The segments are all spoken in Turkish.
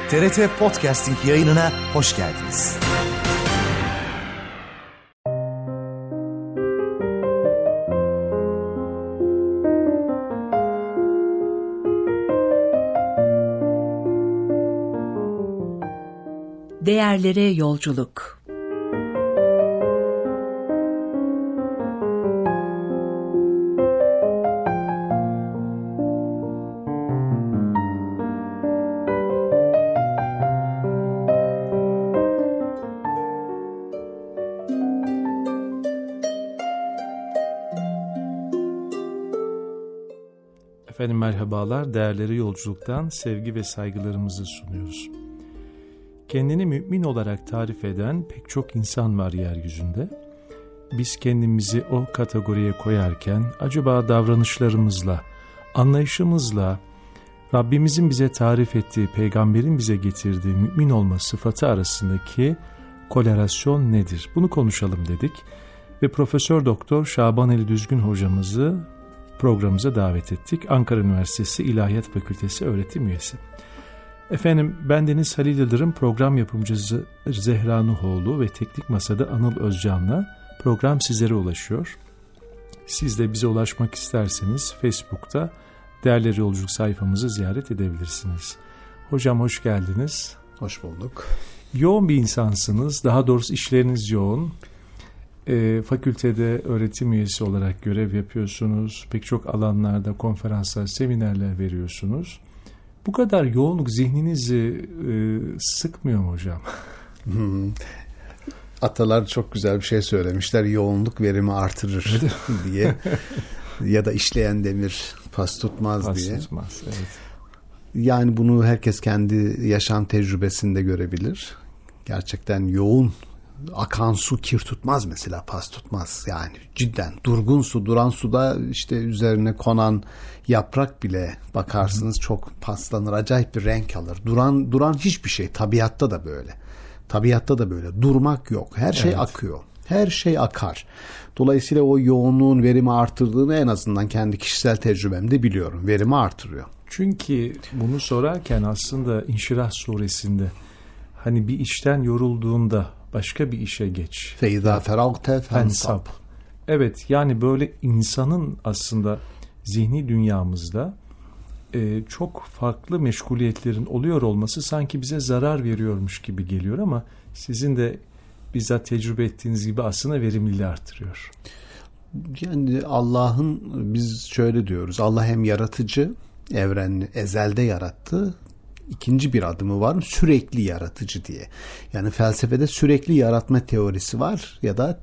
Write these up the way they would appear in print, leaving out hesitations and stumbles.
TRT Podcasting yayınına hoş geldiniz. Değerlere yolculuk. Efendim merhabalar, değerleri yolculuktan sevgi ve saygılarımızı sunuyoruz. Kendini mümin olarak tarif eden pek çok insan var yeryüzünde. Biz kendimizi o kategoriye koyarken acaba davranışlarımızla, anlayışımızla, Rabbimizin bize tarif ettiği, peygamberin bize getirdiği mümin olma sıfatı arasındaki korelasyon nedir? Bunu konuşalım dedik ve Profesör Doktor Şaban Ali Düzgün hocamızı programımıza davet ettik. Ankara Üniversitesi İlahiyat Fakültesi öğretim üyesi. Efendim bendeniz Halil Yıldırım, program yapımcısı Zehra Nuhoğlu ve Teknik Masa'da Anıl Özcan'la program sizlere ulaşıyor. Siz de bize ulaşmak isterseniz Facebook'ta Değerleri Yolculuk sayfamızı ziyaret edebilirsiniz. Hocam hoş geldiniz. Hoş bulduk. Yoğun bir insansınız. Daha doğrusu işleriniz yoğun. Fakültede öğretim üyesi olarak görev yapıyorsunuz. Pek çok alanlarda konferanslar, seminerler veriyorsunuz. Bu kadar yoğunluk zihninizi sıkmıyor mu hocam? Atalar çok güzel bir şey söylemişler. Yoğunluk verimi artırır diye. Ya da işleyen demir pas tutmaz diye. Pas tutmaz, evet. Yani bunu herkes kendi yaşam tecrübesinde görebilir. Gerçekten yoğun, akan su kir tutmaz mesela, pas tutmaz. Yani cidden durgun su, duran suda işte üzerine konan yaprak bile bakarsınız çok paslanır, acayip bir renk alır. Duran hiçbir şey, tabiatta da böyle. Tabiatta da böyle. Durmak yok. Her şey akıyor. Her şey akar. Dolayısıyla o yoğunluğun verimi artırdığını en azından kendi kişisel tecrübemde biliyorum. Verimi artırıyor. Çünkü bunu sorarken aslında İnşirah suresinde hani bir işten yorulduğunda başka bir işe geç. Feyza feragte fensab. Evet, yani böyle insanın aslında zihni dünyamızda çok farklı meşguliyetlerin oluyor olması sanki bize zarar veriyormuş gibi geliyor ama sizin de bizzat tecrübe ettiğiniz gibi aslında verimliliği artırıyor. Yani Allah'ın, biz şöyle diyoruz, Allah hem yaratıcı, evreni ezelde yarattı. İkinci bir adımı var, sürekli yaratıcı diye. Yani felsefede sürekli yaratma teorisi var ya da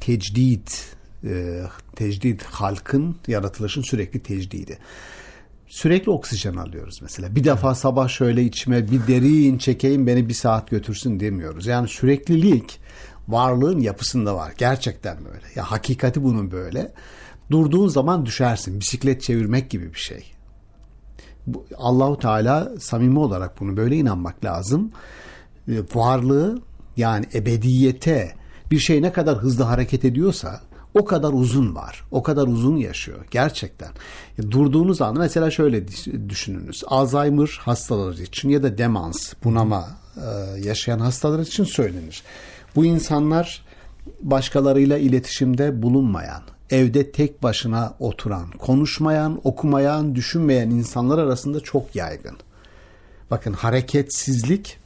tecdid, halkın, yaratılışın sürekli tecdidi. Sürekli oksijen alıyoruz mesela. Bir defa sabah şöyle içime bir derin çekeyim, beni bir saat götürsün demiyoruz. Yani süreklilik varlığın yapısında var. Gerçekten böyle. Ya hakikati bunun böyle. Durduğun zaman düşersin. Bisiklet çevirmek gibi bir şey. Allahu Teala samimi olarak bunu böyle inanmak lazım. Varlığı, yani ebediyete, bir şey ne kadar hızlı hareket ediyorsa o kadar uzun var. O kadar uzun yaşıyor. Gerçekten. Durduğunuz anda mesela şöyle düşününüz. Alzheimer hastaları için ya da demans, bunama yaşayan hastalar için söylenir. Bu insanlar başkalarıyla iletişimde bulunmayan, evde tek başına oturan, konuşmayan, okumayan, düşünmeyen insanlar arasında çok yaygın. Bakın hareketsizlik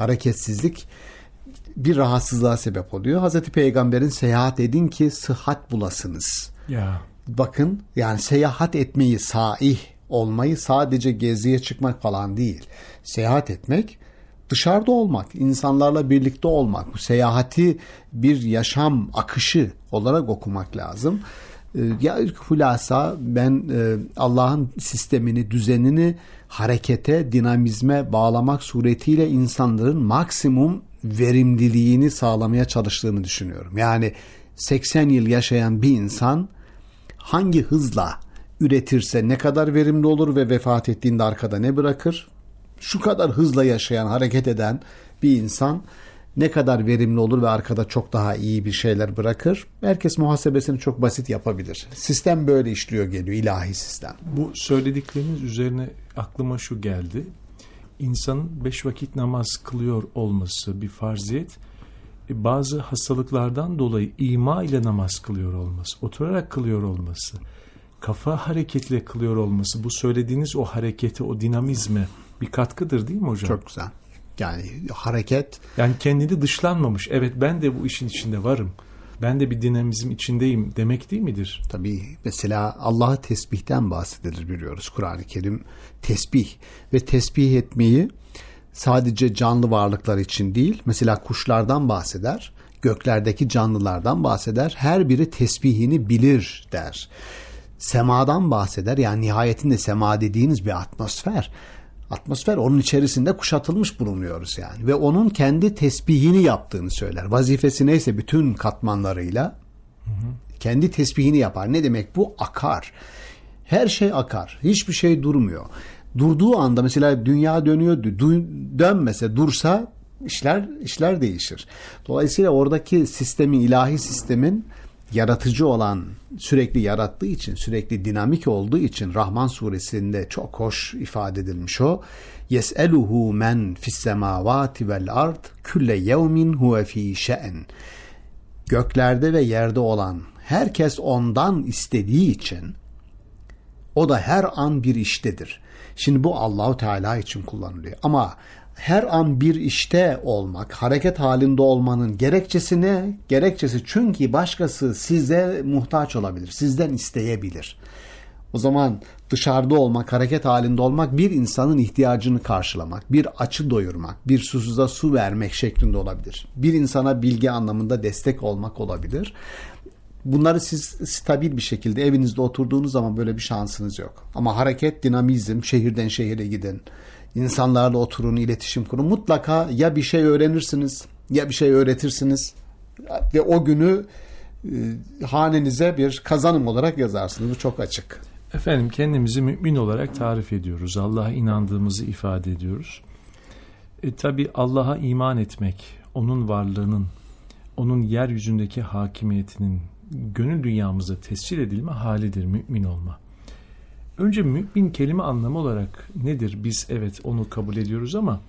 bir rahatsızlığa sebep oluyor. Hazreti Peygamber'in seyahat edin ki sıhhat bulasınız. Ya. Bakın yani seyahat etmeyi, saih olmayı sadece geziye çıkmak falan değil. Seyahat etmek, dışarıda olmak, insanlarla birlikte olmak. Bu seyahati bir yaşam akışı olarak okumak lazım. Ya hulasa ben Allah'ın sistemini, düzenini harekete, dinamizme bağlamak suretiyle insanların maksimum verimliliğini sağlamaya çalıştığını düşünüyorum. Yani 80 yıl yaşayan bir insan hangi hızla üretirse ne kadar verimli olur ve vefat ettiğinde arkada ne bırakır? Şu kadar hızla yaşayan, hareket eden bir insan ne kadar verimli olur ve arkada çok daha iyi bir şeyler bırakır? Herkes muhasebesini çok basit yapabilir. Sistem böyle işliyor geliyor, ilahi sistem. Bu söyledikleriniz üzerine aklıma şu geldi. insanın 5 vakit namaz kılıyor olması bir farziyet. Bazı hastalıklardan dolayı ima ile namaz kılıyor olması, oturarak kılıyor olması, kafa hareketiyle kılıyor olması, bu söylediğiniz o harekete, o dinamizme bir katkıdır değil mi hocam? Çok güzel. Yani hareket. Yani kendini dışlanmamış. Evet, ben de bu işin içinde varım. Ben de bir dinamizm içindeyim demek değil midir? Tabii mesela Allah'a tesbihten bahsedilir biliyoruz. Kur'an-ı Kerim tesbih ve tesbih etmeyi sadece canlı varlıklar için değil, mesela kuşlardan bahseder, göklerdeki canlılardan bahseder, her biri tesbihini bilir der. Semadan bahseder, yani nihayetinde sema dediğiniz bir atmosfer. Atmosfer, onun içerisinde kuşatılmış bulunuyoruz yani. Ve onun kendi tesbihini yaptığını söyler. Vazifesi neyse bütün katmanlarıyla kendi tesbihini yapar. Ne demek bu? Akar. Her şey akar. Hiçbir şey durmuyor. Durduğu anda mesela dünya dönüyor, dönmese, dursa işler değişir. Dolayısıyla oradaki sistemin, ilahi sistemin yaratıcı olan, sürekli yarattığı için, sürekli dinamik olduğu için Rahman suresinde çok hoş ifade edilmiş o. Yes'eluhu men fis semavati vel ard külle yevmin huve fi şe'n. Göklerde ve yerde olan herkes ondan istediği için o da her an bir iştedir. Şimdi bu Allahu Teala için kullanılıyor. Ama her an bir işte olmak, hareket halinde olmanın gerekçesi ne? Gerekçesi çünkü başkası size muhtaç olabilir, sizden isteyebilir. O zaman dışarıda olmak, hareket halinde olmak bir insanın ihtiyacını karşılamak, bir açı doyurmak, bir susuza su vermek şeklinde olabilir. Bir insana bilgi anlamında destek olmak olabilir. Bunları siz stabil bir şekilde evinizde oturduğunuz zaman böyle bir şansınız yok. Ama hareket, dinamizm, şehirden şehire gidin, insanlarla oturun, iletişim kurun. Mutlaka ya bir şey öğrenirsiniz ya bir şey öğretirsiniz ve o günü hanenize bir kazanım olarak yazarsınız. Bu çok açık. Efendim, kendimizi mümin olarak tarif ediyoruz. Allah'a inandığımızı ifade ediyoruz. Tabii Allah'a iman etmek, onun varlığının, onun yeryüzündeki hakimiyetinin gönül dünyamıza tescil edilme halidir mümin olma. Önce mümin kelime anlamı olarak nedir? Biz evet onu kabul ediyoruz ama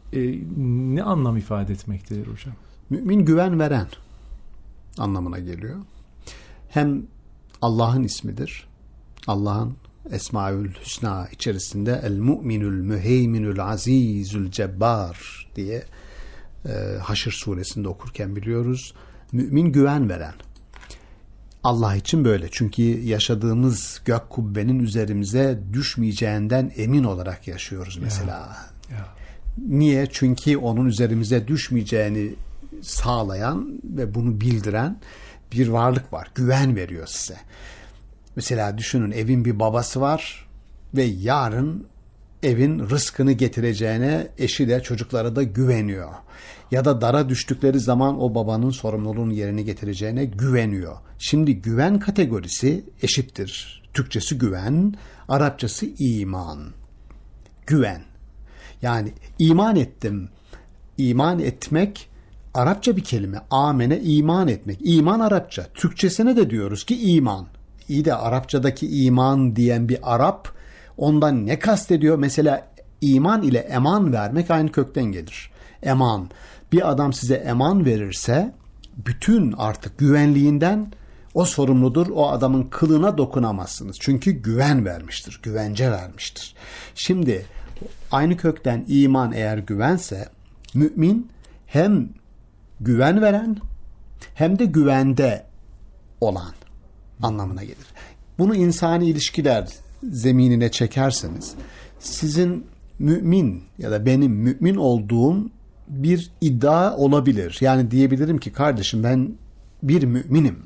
ne anlam ifade etmektedir hocam? Mümin güven veren anlamına geliyor. Hem Allah'ın ismidir. Allah'ın Esmaül Hüsna içerisinde El Mu'minül Müheyminül Azizül Cebbar diye Haşr suresinde okurken biliyoruz. Mümin güven veren. Allah için böyle. Çünkü yaşadığımız gök kubbenin üzerimize düşmeyeceğinden emin olarak yaşıyoruz mesela. Ya. Niye? Çünkü onun üzerimize düşmeyeceğini sağlayan ve bunu bildiren bir varlık var. Güven veriyor size. Mesela düşünün, evin bir babası var ve yarın evin rızkını getireceğine eşi de çocukları da güveniyor. Ya da dara düştükleri zaman o babanın sorumluluğunu yerine getireceğine güveniyor. Şimdi güven kategorisi eşittir. Türkçesi güven, Arapçası iman. Güven. Yani iman ettim. İman etmek Arapça bir kelime. Amene, iman etmek. İman Arapça. Türkçesine de diyoruz ki iman. İyi de Arapçadaki iman diyen bir Arap ondan ne kastediyor? Mesela iman ile eman vermek aynı kökten gelir. Eman. Bir adam size eman verirse bütün artık güvenliğinden o sorumludur. O adamın kılına dokunamazsınız. Çünkü güven vermiştir. Güvence vermiştir. Şimdi aynı kökten iman eğer güvense, mümin hem güven veren hem de güvende olan anlamına gelir. Bunu insani ilişkiler zeminine çekerseniz sizin mümin ya da benim mümin olduğum bir iddia olabilir. Yani diyebilirim ki kardeşim ben bir müminim.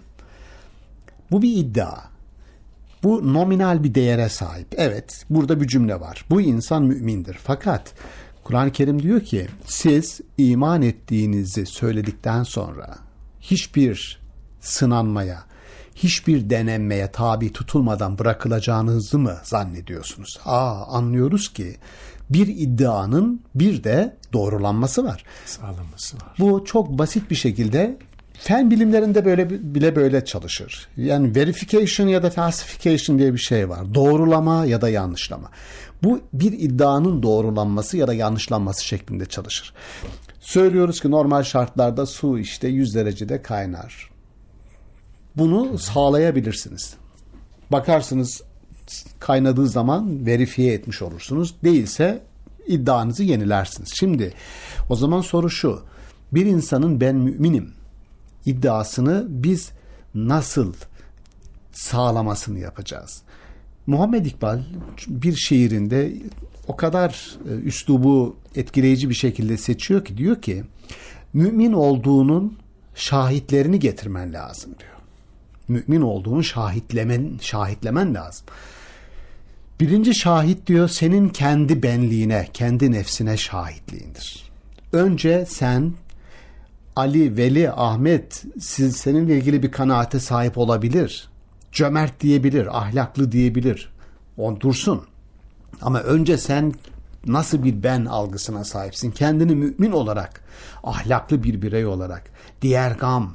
Bu bir iddia. Bu nominal bir değere sahip. Evet, burada bir cümle var. Bu insan mümindir. Fakat Kur'an-ı Kerim diyor ki siz iman ettiğinizi söyledikten sonra hiçbir sınanmaya, hiçbir denenmeye tabi tutulmadan bırakılacağınızı mı zannediyorsunuz? Anlıyoruz ki bir iddianın bir de doğrulanması var. Sağlaması var. Bu çok basit bir şekilde fen bilimlerinde böyle çalışır. Yani verification ya da falsification diye bir şey var. Doğrulama ya da yanlışlama. Bu bir iddianın doğrulanması ya da yanlışlanması şeklinde çalışır. Söylüyoruz ki normal şartlarda su işte 100 derecede kaynar. Bunu sağlayabilirsiniz. Bakarsınız kaynadığı zaman verifiye etmiş olursunuz. Değilse iddianızı yenilersiniz. Şimdi o zaman soru şu. Bir insanın ben müminim iddiasını biz nasıl sağlamasını yapacağız? Muhammed İkbal bir şiirinde o kadar üslubu etkileyici bir şekilde seçiyor ki diyor ki mümin olduğunun şahitlerini getirmen lazım diyor. Mümin olduğunu şahitlemen lazım. Birinci şahit diyor senin kendi benliğine, kendi nefsine şahitliğindir. Önce sen Ali, Veli, Ahmet seninle ilgili bir kanaate sahip olabilir. Cömert diyebilir, ahlaklı diyebilir. O dursun. Ama önce sen nasıl bir ben algısına sahipsin? Kendini mümin olarak, ahlaklı bir birey olarak, diğer gam,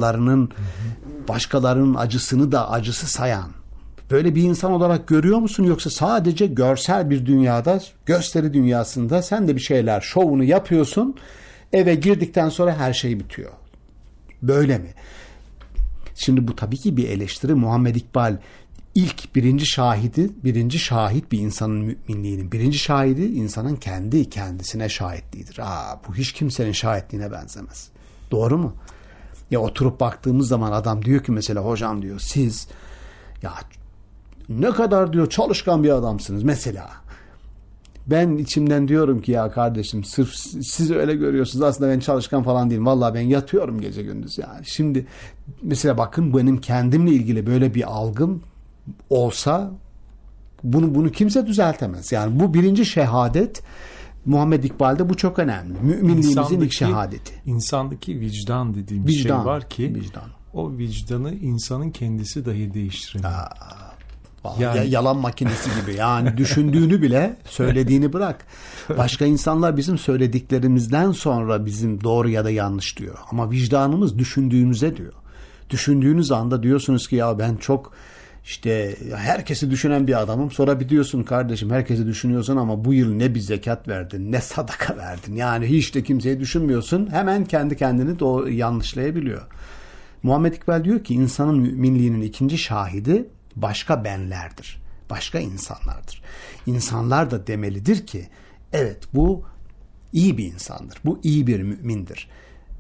başkalarının acısını da acısı sayan, böyle bir insan olarak görüyor musun? Yoksa sadece görsel bir dünyada, gösteri dünyasında sen de bir şeyler, şovunu yapıyorsun, eve girdikten sonra her şey bitiyor. Böyle mi? Şimdi bu tabii ki bir eleştiri. Muhammed İkbal birinci şahit bir insanın müminliğinin. Birinci şahidi insanın kendisine şahitliğidir. Bu hiç kimsenin şahitliğine benzemez. Doğru mu? Ya oturup baktığımız zaman adam diyor ki mesela hocam diyor siz ya ne kadar diyor çalışkan bir adamsınız mesela. Ben içimden diyorum ki ya kardeşim sırf siz öyle görüyorsunuz aslında ben çalışkan falan değilim. Vallahi ben yatıyorum gece gündüz yani. Şimdi mesela bakın benim kendimle ilgili böyle bir algım olsa bunu kimse düzeltemez. Yani bu birinci şehadet Muhammed İkbal'de bu çok önemli. Müminliğimizin ilk şehadeti. İnsandaki vicdan dediğimiz şey var ki vicdan. O vicdanı insanın kendisi dahi değiştiremiyor. Yani, yalan makinesi gibi yani düşündüğünü bile söylediğini bırak. Başka insanlar bizim söylediklerimizden sonra bizim doğru ya da yanlış diyor. Ama vicdanımız düşündüğümüze diyor. Düşündüğünüz anda diyorsunuz ki ya ben çok işte herkesi düşünen bir adamım. Sonra bir diyorsun kardeşim herkesi düşünüyorsun ama bu yıl ne bir zekat verdin ne sadaka verdin. Yani hiç de kimseyi düşünmüyorsun. Hemen kendi kendini yanlışlayabiliyor. Muhammed İkbal diyor ki insanın müminliğinin ikinci şahidi başka benlerdir. Başka insanlardır. İnsanlar da demelidir ki evet bu iyi bir insandır. Bu iyi bir mümindir.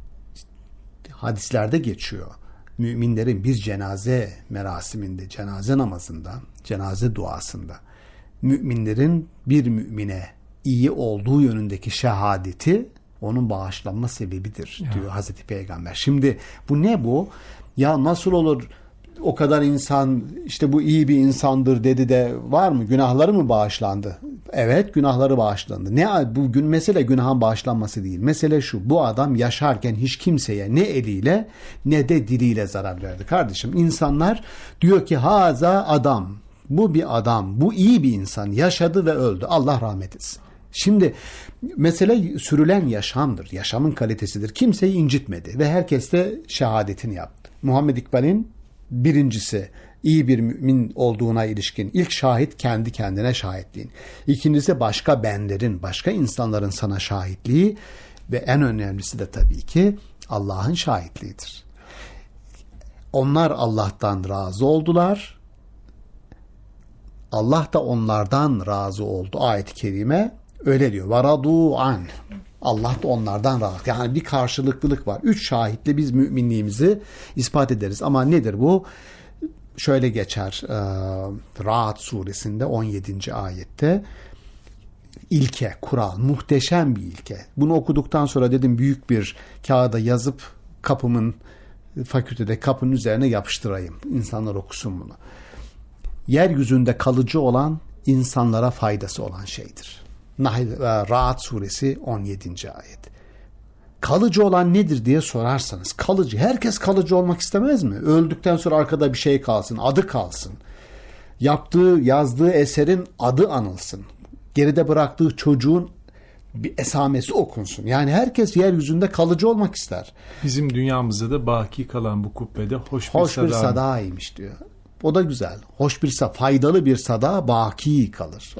Hadislerde geçiyor. Müminlerin bir cenaze merasiminde, cenaze namazında, cenaze duasında müminlerin bir mümine iyi olduğu yönündeki şehadeti onun bağışlanma sebebidir diyor Hazreti Peygamber. Şimdi bu ne bu? Ya nasıl olur o kadar insan işte bu iyi bir insandır dedi de var mı? Günahları mı bağışlandı? Evet günahları bağışlandı. Bugün mesele günahın bağışlanması değil. Mesele şu bu adam yaşarken hiç kimseye ne eliyle ne de diliyle zarar verdi. Kardeşim insanlar diyor ki haza adam. Bu bir adam. Bu iyi bir insan. Yaşadı ve öldü. Allah rahmet etsin. Şimdi mesele sürülen yaşamdır. Yaşamın kalitesidir. Kimseyi incitmedi ve herkes de şehadetini yaptı. Muhammed İkbal'in birincisi iyi bir mümin olduğuna ilişkin ilk şahit kendi kendine şahitliğin. İkincisi başka benlerin, başka insanların sana şahitliği ve en önemlisi de tabii ki Allah'ın şahitliğidir. Onlar Allah'tan razı oldular. Allah da onlardan razı oldu. Ayet-i kerime öyle diyor. Varadu an. Allah da onlardan razı. Yani bir karşılıklılık var. 3 şahitle biz müminliğimizi ispat ederiz. Ama nedir bu? Şöyle geçer. Ra'd suresinde 17. ayette ilke, kural, muhteşem bir ilke. Bunu okuduktan sonra dedim büyük bir kağıda yazıp fakültede kapının üzerine yapıştırayım. İnsanlar okusun bunu. Yeryüzünde kalıcı olan insanlara faydası olan şeydir. Ra'd suresi 17. ayet. Kalıcı olan nedir diye sorarsanız kalıcı. Herkes kalıcı olmak istemez mi? Öldükten sonra arkada bir şey kalsın, adı kalsın. Yazdığı eserin adı anılsın. Geride bıraktığı çocuğun bir esamesi okunsun. Yani herkes yeryüzünde kalıcı olmak ister. Bizim dünyamızda da baki kalan bu kubbede hoş bir sadaymış diyor. O da güzel. Hoş bir faydalı bir sada baki kalır.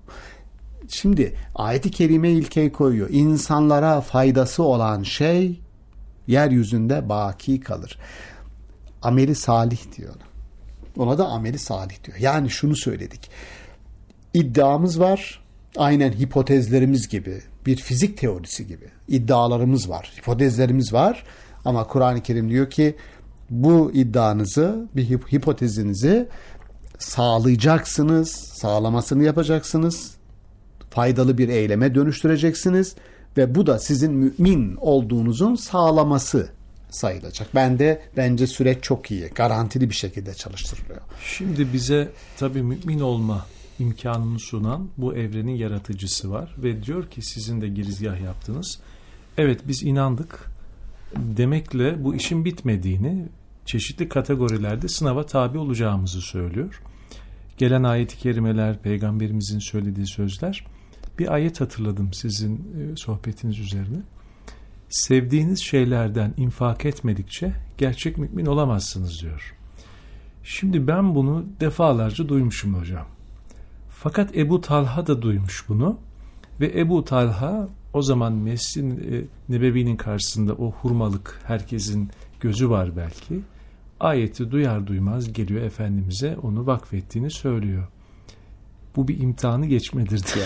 Şimdi ayet-i kerime ilkeyi koyuyor. İnsanlara faydası olan şey yeryüzünde baki kalır. Ameli salih diyor. Ona da ameli salih diyor. Yani şunu söyledik. İddiamız var. Aynen hipotezlerimiz gibi. Bir fizik teorisi gibi. İddialarımız var. Hipotezlerimiz var. Ama Kur'an-ı Kerim diyor ki bu iddianızı, bir hipotezinizi sağlayacaksınız. Sağlamasını yapacaksınız. Faydalı bir eyleme dönüştüreceksiniz. Ve bu da sizin mümin olduğunuzun sağlaması sayılacak. Bence süreç çok iyi. Garantili bir şekilde çalıştırılıyor. Şimdi bize tabii mümin olma imkanını sunan bu evrenin yaratıcısı var. Ve diyor ki sizin de girizgah yaptınız. Evet biz inandık demekle bu işin bitmediğini, çeşitli kategorilerde sınava tabi olacağımızı söylüyor. Gelen ayet-i kerimeler, peygamberimizin söylediği sözler. Bir ayet hatırladım sizin sohbetiniz üzerine. Sevdiğiniz şeylerden infak etmedikçe gerçek mümin olamazsınız diyor. Şimdi ben bunu defalarca duymuşum hocam. Fakat Ebu Talha da duymuş bunu ve Ebu Talha o zaman Mescid-i Nebevi'nin karşısında o hurmalık, herkesin gözü var belki. Ayeti duyar duymaz geliyor Efendimiz'e onu vakfettiğini söylüyor. Bu bir imtihanı geçmedir diye.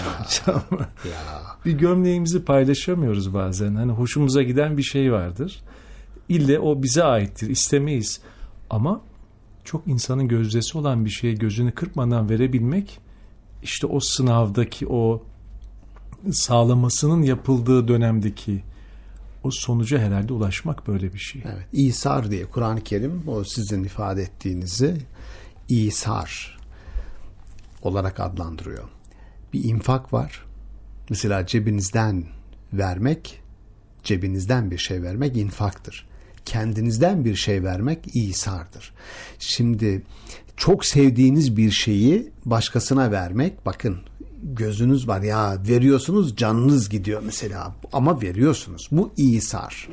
Bir gömleğimizi paylaşamıyoruz bazen. Hani hoşumuza giden bir şey vardır. İlle o bize aittir. İstemeyiz. Ama çok insanın gözdesi olan bir şeye gözünü kırpmadan verebilmek, işte o sınavdaki o sağlamasının yapıldığı dönemdeki o sonuca herhalde ulaşmak böyle bir şey. Evet. İsar diye Kur'an-ı Kerim o sizin ifade ettiğinizi İsar olarak adlandırıyor. Bir infak var. Mesela cebinizden vermek, cebinizden bir şey vermek infaktır. Kendinizden bir şey vermek İsar'dır. Şimdi çok sevdiğiniz bir şeyi başkasına vermek, bakın gözünüz var ya, veriyorsunuz canınız gidiyor mesela ama veriyorsunuz. Bu İsar.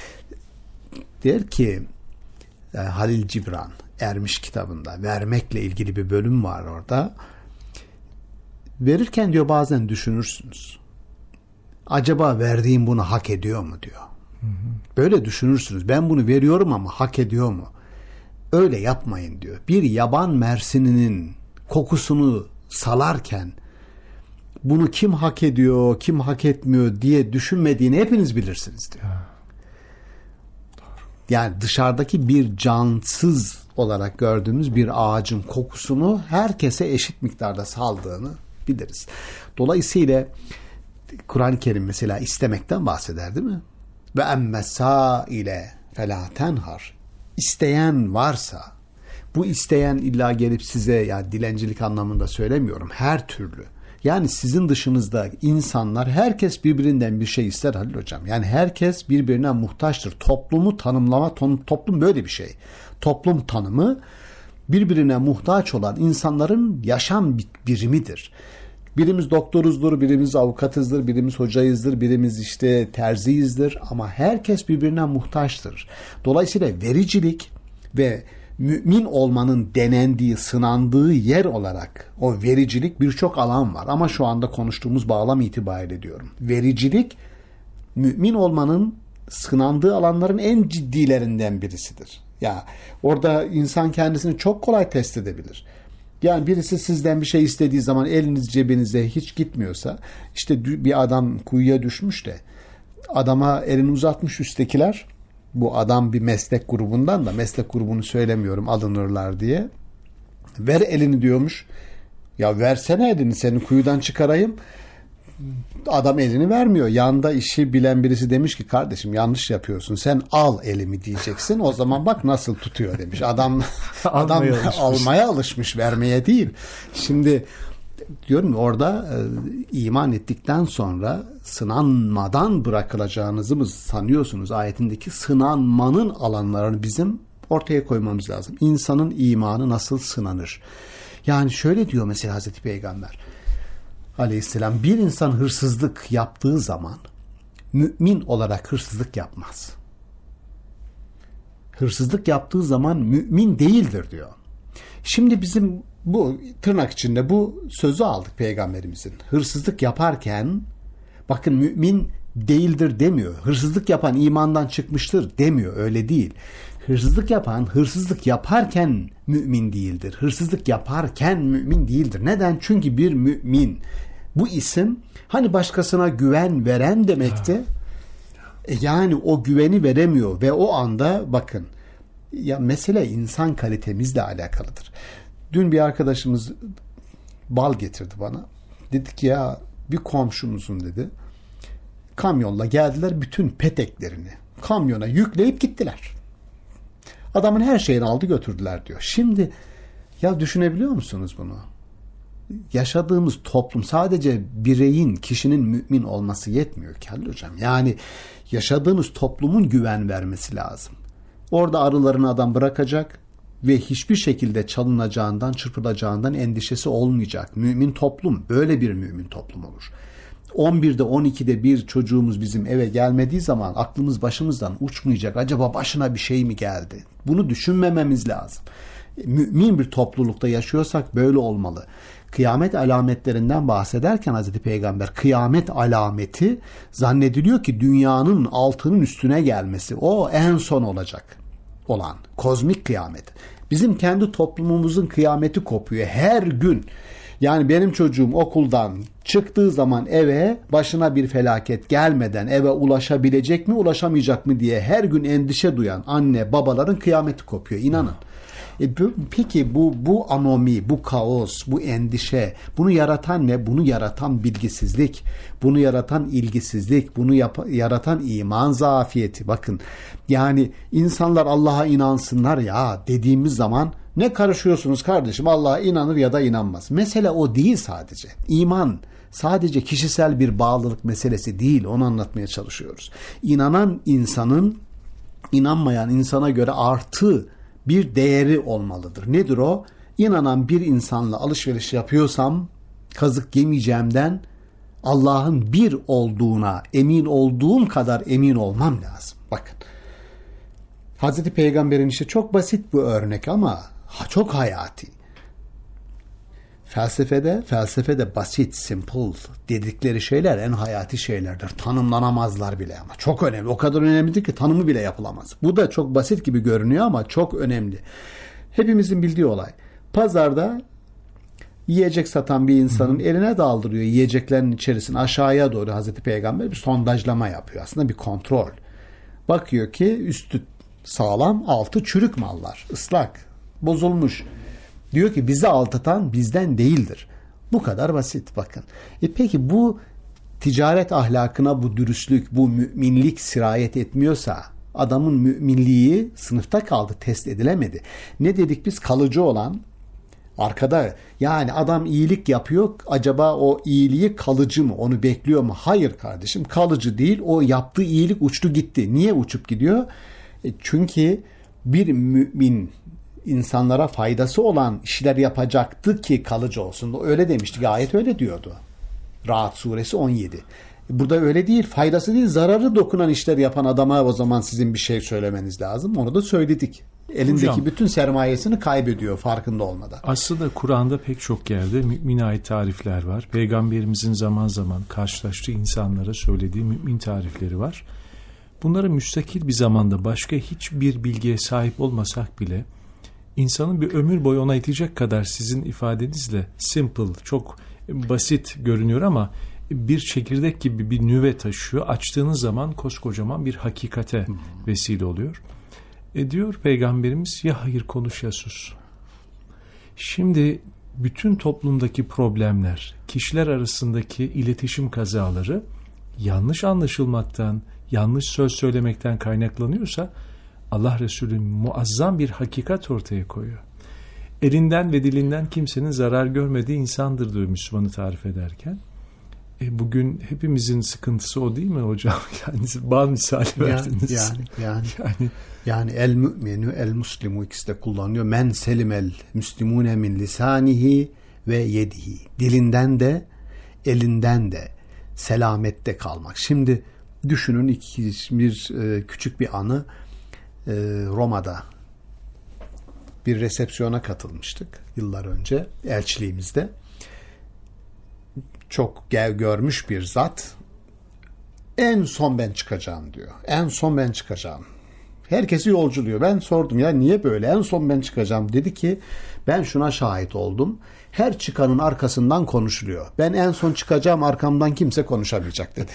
Der ki Halil Cibran Ermiş kitabında vermekle ilgili bir bölüm var orada. Verirken diyor bazen düşünürsünüz. Acaba verdiğim bunu hak ediyor mu diyor. Böyle düşünürsünüz. Ben bunu veriyorum ama hak ediyor mu? Öyle yapmayın diyor. Bir yaban mersininin kokusunu salarken bunu kim hak ediyor, kim hak etmiyor diye düşünmediğini hepiniz bilirsiniz diyor. Yani dışarıdaki bir cansız olarak gördüğümüz bir ağacın kokusunu herkese eşit miktarda saldığını biliriz. Dolayısıyla Kur'an-ı Kerim mesela istemekten bahseder değil mi? Ve emmesa ile felâ tenhar. İsteyen varsa, bu isteyen illa gelip size, yani dilencilik anlamında söylemiyorum, her türlü. Yani sizin dışınızda insanlar, herkes birbirinden bir şey ister Halil Hocam. Yani herkes birbirine muhtaçtır. Toplumu tanımlama, toplum böyle bir şey. Toplum tanımı birbirine muhtaç olan insanların yaşam birimidir. Birimiz doktoruzdur, birimiz avukatızdır, birimiz hocayızdır, birimiz işte terziyizdir ama herkes birbirine muhtaçtır. Dolayısıyla vericilik ve mümin olmanın denendiği, sınandığı yer olarak o vericilik birçok alan var. Ama şu anda konuştuğumuz bağlam itibariyle diyorum. Vericilik mümin olmanın sınandığı alanların en ciddilerinden birisidir. Ya orada insan kendisini çok kolay test edebilir. Yani birisi sizden bir şey istediği zaman eliniz cebinize hiç gitmiyorsa, işte bir adam kuyuya düşmüş de adama elini uzatmış üsttekiler, bu adam bir meslek grubundan da, meslek grubunu söylemiyorum alınırlar diye, ver elini diyormuş. Ya versene elini, seni kuyudan çıkarayım. Adam elini vermiyor. Yanında işi bilen birisi demiş ki kardeşim yanlış yapıyorsun. Sen al elimi diyeceksin. O zaman bak nasıl tutuyor demiş. Adam almaya alışmış, vermeye değil. Şimdi diyorum orada iman ettikten sonra sınanmadan bırakılacağınızı mı sanıyorsunuz? Ayetindeki sınanmanın alanlarını bizim ortaya koymamız lazım. İnsanın imanı nasıl sınanır? Yani şöyle diyor mesela Hazreti Peygamber. Aleyhisselam bir insan hırsızlık yaptığı zaman mümin olarak hırsızlık yapmaz. Hırsızlık yaptığı zaman mümin değildir diyor. Şimdi bizim bu tırnak içinde bu sözü aldık Peygamberimizin. Hırsızlık yaparken bakın mümin değildir demiyor. Hırsızlık yapan imandan çıkmıştır demiyor. Öyle değil. Hırsızlık yapan hırsızlık yaparken mümin değildir. Hırsızlık yaparken mümin değildir. Neden? Çünkü bir mümin, bu isim hani başkasına güven veren demekti. Yani o güveni veremiyor ve o anda bakın ya mesele insan kalitemizle alakalıdır. Dün bir arkadaşımız bal getirdi bana. Dedik ya bir komşumuzun dedi. Kamyonla geldiler, bütün peteklerini kamyona yükleyip gittiler. Adamın her şeyini aldı götürdüler diyor. Şimdi ya düşünebiliyor musunuz bunu? Yaşadığımız toplum sadece bireyin, kişinin mümin olması yetmiyor ki Halil Hocam. Yani yaşadığımız toplumun güven vermesi lazım. Orada arılarını adam bırakacak ve hiçbir şekilde çalınacağından, çırpılacağından endişesi olmayacak. Mümin toplum böyle bir mümin toplum olur. 11'de 12'de bir çocuğumuz bizim eve gelmediği zaman aklımız başımızdan uçmayacak. Acaba başına bir şey mi geldi? Bunu düşünmememiz lazım. Mümin bir toplulukta yaşıyorsak böyle olmalı. Kıyamet alametlerinden bahsederken Hazreti Peygamber kıyamet alameti zannediliyor ki dünyanın altının üstüne gelmesi. O en son olacak olan kozmik kıyamet. Bizim kendi toplumumuzun kıyameti kopuyor her gün. Yani benim çocuğum okuldan çıktığı zaman eve başına bir felaket gelmeden eve ulaşabilecek mi ulaşamayacak mı diye her gün endişe duyan anne babaların kıyameti kopuyor, inanın. Peki bu anomi, bu kaos, bu endişe, bunu yaratan ne? Bunu yaratan bilgisizlik, bunu yaratan ilgisizlik, bunu yaratan iman zafiyeti. Bakın yani insanlar Allah'a inansınlar ya dediğimiz zaman ne karışıyorsunuz kardeşim, Allah'a inanır ya da inanmaz. Mesele o değil sadece. İman sadece kişisel bir bağlılık meselesi değil, onu anlatmaya çalışıyoruz. İnanan insanın inanmayan insana göre artı bir değeri olmalıdır. Nedir o? İnanan bir insanla alışveriş yapıyorsam kazık yemeyeceğimden Allah'ın bir olduğuna emin olduğum kadar emin olmam lazım. Bakın. Hazreti Peygamber'in işte çok basit bu örnek ama çok hayati. Felsefede basit, simple dedikleri şeyler en hayati şeylerdir. Tanımlanamazlar bile ama çok önemli. O kadar önemlidir ki tanımı bile yapılamaz. Bu da çok basit gibi görünüyor ama çok önemli. Hepimizin bildiği olay. Pazarda yiyecek satan bir insanın eline daldırıyor yiyeceklerin içerisine aşağıya doğru Hazreti Peygamber bir sondajlama yapıyor. Aslında bir kontrol. Bakıyor ki üstü sağlam, altı çürük mallar, ıslak, bozulmuş. Diyor ki bizi aldatan bizden değildir. Bu kadar basit bakın. Peki bu ticaret ahlakına bu dürüstlük, bu müminlik sirayet etmiyorsa adamın müminliği sınıfta kaldı, test edilemedi. Ne dedik biz? Kalıcı olan arkada, yani adam iyilik yapıyor, acaba o iyiliği kalıcı mı, onu bekliyor mu? Hayır kardeşim, kalıcı değil, o yaptığı iyilik uçtu gitti. Niye uçup gidiyor? Çünkü bir mümin insanlara faydası olan işler yapacaktı ki kalıcı olsun. Öyle demiştik. Ayet öyle diyordu. Ra'd suresi 17. Burada öyle değil. Faydası değil, zararı dokunan işler yapan adama o zaman sizin bir şey söylemeniz lazım. Onu da söyledik. Elindeki hocam, bütün sermayesini kaybediyor farkında olmadan. Aslında Kur'an'da pek çok yerde mümine ait tarifler var. Peygamberimizin zaman zaman karşılaştığı insanlara söylediği mümin tarifleri var. Bunları müstakil bir zamanda başka hiçbir bilgiye sahip olmasak bile insanın bir ömür boyu ona yetecek kadar sizin ifadenizle simple, çok basit görünüyor ama bir çekirdek gibi bir nüve taşıyor. Açtığınız zaman koskocaman bir hakikate vesile oluyor. Diyor Peygamberimiz ya hayır konuş ya sus. Şimdi bütün toplumdaki problemler, kişiler arasındaki iletişim kazaları yanlış anlaşılmaktan, yanlış söz söylemekten kaynaklanıyorsa Allah Resulü muazzam bir hakikat ortaya koyuyor. Elinden ve dilinden kimsenin zarar görmediği insandır diyor Müslümanı tarif ederken. Bugün hepimizin sıkıntısı o değil mi hocam? Yani bal misali verdiniz. Yani el mü'minu el muslimu ikisi de kullanıyor. Men selimel müslimune min lisanihi ve yedihi. Dilinden de elinden de selamette kalmak. Şimdi düşünün küçük bir anı. Roma'da bir resepsiyona katılmıştık yıllar önce elçiliğimizde. Çok görmüş bir zat, en son ben çıkacağım diyor. En son ben çıkacağım. Herkesi yolculuyor. Ben sordum ya niye böyle? En son ben çıkacağım. Dedi ki ben şuna şahit oldum. Her çıkanın arkasından konuşuluyor. Ben en son çıkacağım, arkamdan kimse konuşamayacak dedi.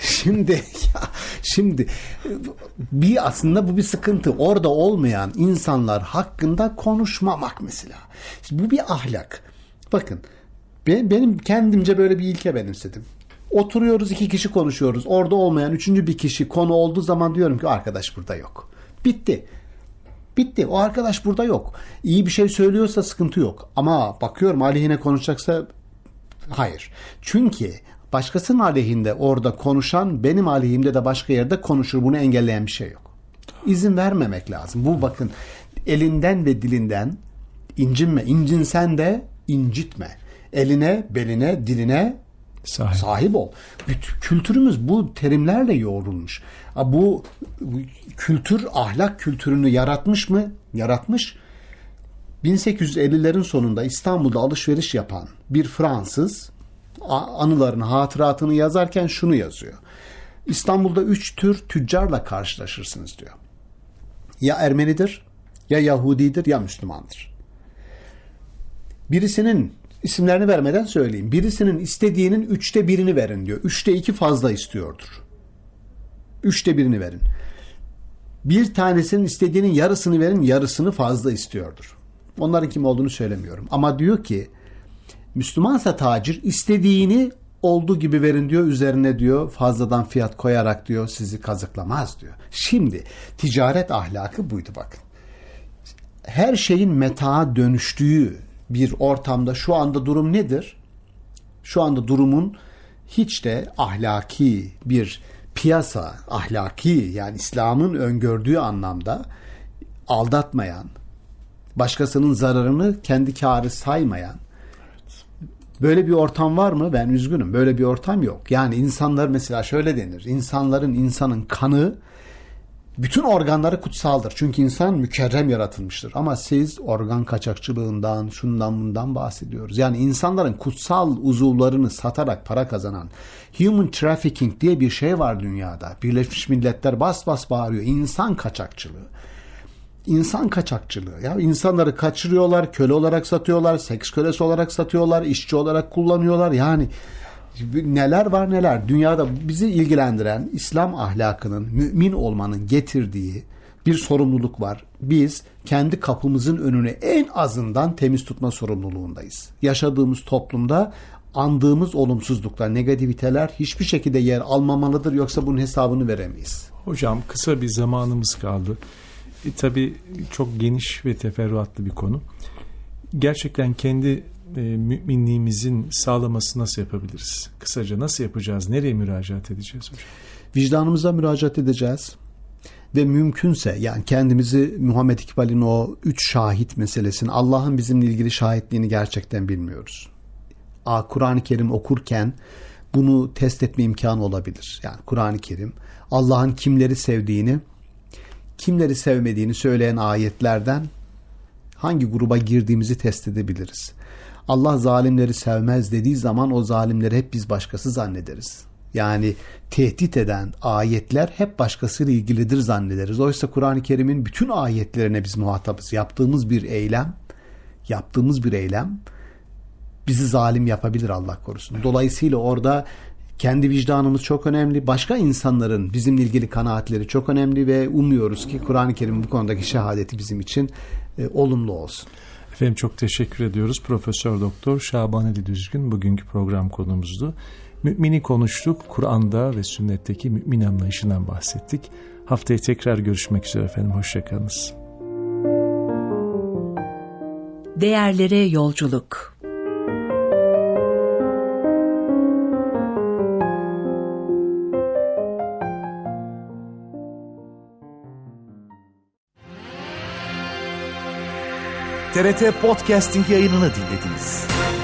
Şimdi aslında bu bir sıkıntı. Orada olmayan insanlar hakkında konuşmamak mesela. Bu bir ahlak. Bakın benim kendimce böyle bir ilke benimsedim. Oturuyoruz, 2 kişi konuşuyoruz. Orada olmayan 3. bir kişi konu olduğu zaman diyorum ki arkadaş burada yok. Bitti. O arkadaş burada yok. İyi bir şey söylüyorsa sıkıntı yok. Ama bakıyorum aleyhine konuşacaksa hayır. Çünkü başkasının aleyhinde orada konuşan benim aleyhimde de başka yerde konuşur. Bunu engelleyen bir şey yok. İzin vermemek lazım. Bu bakın elinden ve dilinden incinme. İncinsen de incitme. Eline, beline, diline sahip ol. Kültürümüz bu terimlerle yoğrulmuş. Bu kültür ahlak kültürünü yaratmış mı? Yaratmış. 1850'lerin sonunda İstanbul'da alışveriş yapan bir Fransız anılarını, hatıratını yazarken şunu yazıyor. İstanbul'da 3 tür tüccarla karşılaşırsınız diyor. Ya Ermenidir, ya Yahudidir, ya Müslümandır. Birisinin İsimlerini vermeden söyleyeyim. Birisinin istediğinin 3'te 1'ini verin diyor. 3'te 2 fazla istiyordur. 3'te 1'ini verin. Bir tanesinin istediğinin yarısını verin, yarısını fazla istiyordur. Onların kim olduğunu söylemiyorum. Ama diyor ki Müslümansa tacir istediğini olduğu gibi verin diyor. Üzerine diyor fazladan fiyat koyarak diyor sizi kazıklamaz diyor. Şimdi ticaret ahlakı buydu bakın. Her şeyin metağa dönüştüğü bir ortamda şu anda durum nedir? Şu anda durumun hiç de ahlaki bir piyasa, ahlaki yani İslam'ın öngördüğü anlamda aldatmayan, başkasının zararını kendi kârı saymayan böyle bir ortam var mı? Ben üzgünüm. Böyle bir ortam yok. Yani insanlar mesela şöyle denir. İnsanın kanı bütün organları kutsaldır. Çünkü insan mükerrem yaratılmıştır. Ama siz organ kaçakçılığından, şundan bundan bahsediyoruz. Yani insanların kutsal uzuvlarını satarak para kazanan human trafficking diye bir şey var dünyada. Birleşmiş Milletler bas bas bağırıyor. İnsan kaçakçılığı. İnsan kaçakçılığı. Ya insanları kaçırıyorlar, köle olarak satıyorlar, seks kölesi olarak satıyorlar, işçi olarak kullanıyorlar. Yani neler var neler. Dünyada bizi ilgilendiren İslam ahlakının, mümin olmanın getirdiği bir sorumluluk var. Biz kendi kapımızın önüne en azından temiz tutma sorumluluğundayız. Yaşadığımız toplumda andığımız olumsuzluklar, negativiteler hiçbir şekilde yer almamalıdır. Yoksa bunun hesabını veremeyiz. Hocam kısa bir zamanımız kaldı. Tabii çok geniş ve teferruatlı bir konu. Gerçekten kendi müminliğimizin sağlaması nasıl yapabiliriz? Kısaca nasıl yapacağız? Nereye müracaat edeceğiz hocam? Vicdanımıza müracaat edeceğiz. Ve mümkünse yani kendimizi Muhammed İkbal'in o 3 şahit meselesini, Allah'ın bizimle ilgili şahitliğini gerçekten bilmiyoruz. Kur'an-ı Kerim okurken bunu test etme imkanı olabilir. Yani Kur'an-ı Kerim Allah'ın kimleri sevdiğini, kimleri sevmediğini söyleyen ayetlerden hangi gruba girdiğimizi test edebiliriz. Allah zalimleri sevmez dediği zaman o zalimleri hep biz başkası zannederiz. Yani tehdit eden ayetler hep başkasıyla ilgilidir zannederiz. Oysa Kur'an-ı Kerim'in bütün ayetlerine biz muhatabız. Yaptığımız bir eylem bizi zalim yapabilir, Allah korusun. Dolayısıyla orada kendi vicdanımız çok önemli. Başka insanların bizimle ilgili kanaatleri çok önemli ve umuyoruz ki Kur'an-ı Kerim'in bu konudaki şehadeti bizim için olumlu olsun. Efendim çok teşekkür ediyoruz. Profesör Doktor Şaban Ali Düzgün bugünkü program konumuzdu. Mümini konuştuk. Kur'an'da ve sünnetteki mümin anlayışından bahsettik. Haftaya tekrar görüşmek üzere efendim. Hoşçakalınız. Değerlere yolculuk. TRT Podcasting yayınını dinlediniz.